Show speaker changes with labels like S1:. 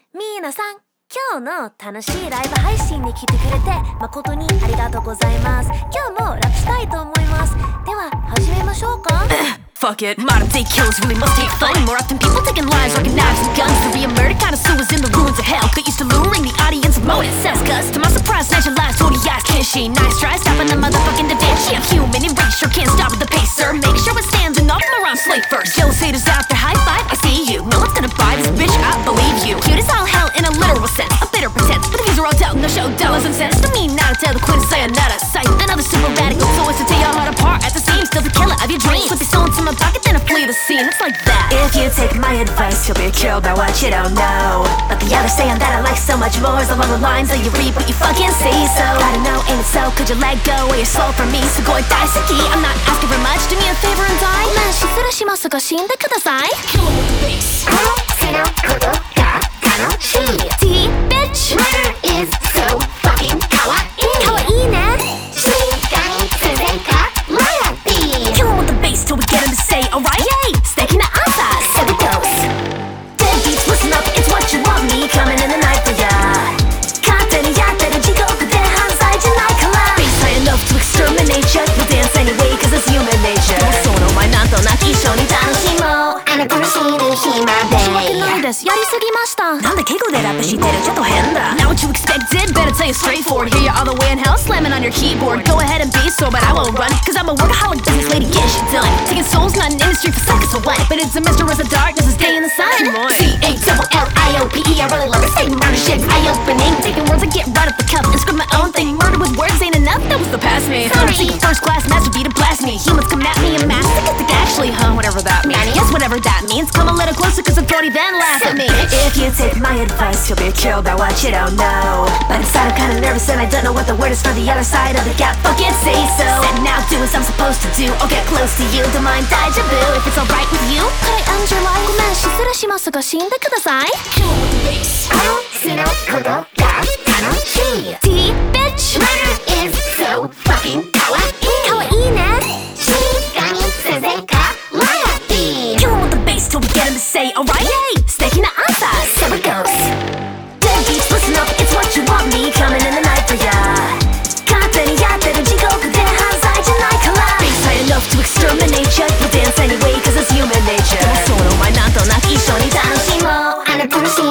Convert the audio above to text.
S1: 皆さん、今日の楽しいライブ配信に来てくれて誠にありがとうございます。今日もラップしたいと思います。では始めましょうか。
S2: Fuck it, modern day kills really must take fun. More often people taking lives, rocking knives and guns. To be a murder connoisseur is in the ruins of hell. Get used to luring the audience with motive sense. Cause to my surprise, snatching lives, 40 eyes, can't she? Nice try, stopping the motherfucking Da Vinci. I'm human and race, sure can't stop at the pace, sir. Make sure we're standing up around slave first. Jealous haters out there, high five, I see you. No one's gonna buy this bitch, I believe you. Cute as all hell in a literal sense. A bitter pretense, but the views are all doubt, no show dollars and cents. To me, now to tell the queen, say another sight. Another super radical, so as to tear your heart apart at the seams. Still the killer of your dreams. Slip your soul into my pocket, then I flee the scene. It's like that.
S3: If you take my advice, you'll be killed by what you don't know. But the other saying that I like so much more is along the lines that you reap what you fucking see. So gotta know, ain't it so? Could you let go of your soul from me? So go and die, Saki. I'm not asking for much. Do me a favor and die.
S1: ごめん、失礼しますが死んでください。
S2: Kill 'em with the bass.
S4: そのことが楽しい
S1: T bitch
S4: Murder is so fucking かわいい
S1: かわいいね。
S4: 静かに続かロイヤリティ
S2: Kill 'em with the bass till we get 'em to say, alright?
S1: Yay! 素敵な朝。
S4: Seven dose
S3: Deadbeats, listen up, it's what you want me coming in the night for ya. 勝手にやってる地獄で犯罪じゃないから Bass high enough to exterminate ya. You'll dance anyway cause it's human nature. その前なんとなく一緒に楽しもう
S4: あの苦しい日まで
S1: 申し訳ないです。やりすぎました。
S3: なんで敬語でラップしてるちょっと変だ
S2: Not what you expected, better tell you straightforward. Hear you all the way in hell, slamming on your keyboard. Go ahead and be sore, but I won't run. Cause I'm a workaholic business lady, get shit done. Taking souls, not an industry for seconds away. But it's a mystery, it's a darkness, it's day in the sun.
S4: C-A-double-L-I-O-P-E I really love to say murder shit's eye-opening
S2: Taking words I get right up the cup and script my own thing. Murder with words ain't enough, that was the past me.
S4: Sorry.
S2: Taking first class master beat to blast me. Humans come at me and mass think actually, whatever that means. Yes, whatever that means. Come a little closer cause authority then laugh at me.
S3: If you take my advice, you'll be killed by what you don't know. But inside I'm kinda nervous and I don't know what the word is for the other side of the gap. Fucking say so. Said now do as I'm supposed to do. I'll get close to you. Don't mind deja vu if it's alright with you.
S1: Could I end your life? ごめん、失礼しますが死んでください。
S2: Kill 'em with the bass.
S4: そのことが楽しい
S1: T bitch
S4: Murder is so fucking かわいい
S1: かわいいね。
S4: 静かに続かロイヤリティ
S3: Kill 'em with the bass till we get 'em to say alright.
S1: Yay! 素敵な朝。
S4: Seven dose
S3: Deadbeats, listen up, it's what you want me coming in the night for ya. 勝手にやってる地獄で犯罪じゃないから Bass high enough to exterminate ya. You'll dance anyway cause it's human nature. その前なんとなく一緒に楽しもう
S4: あの苦しい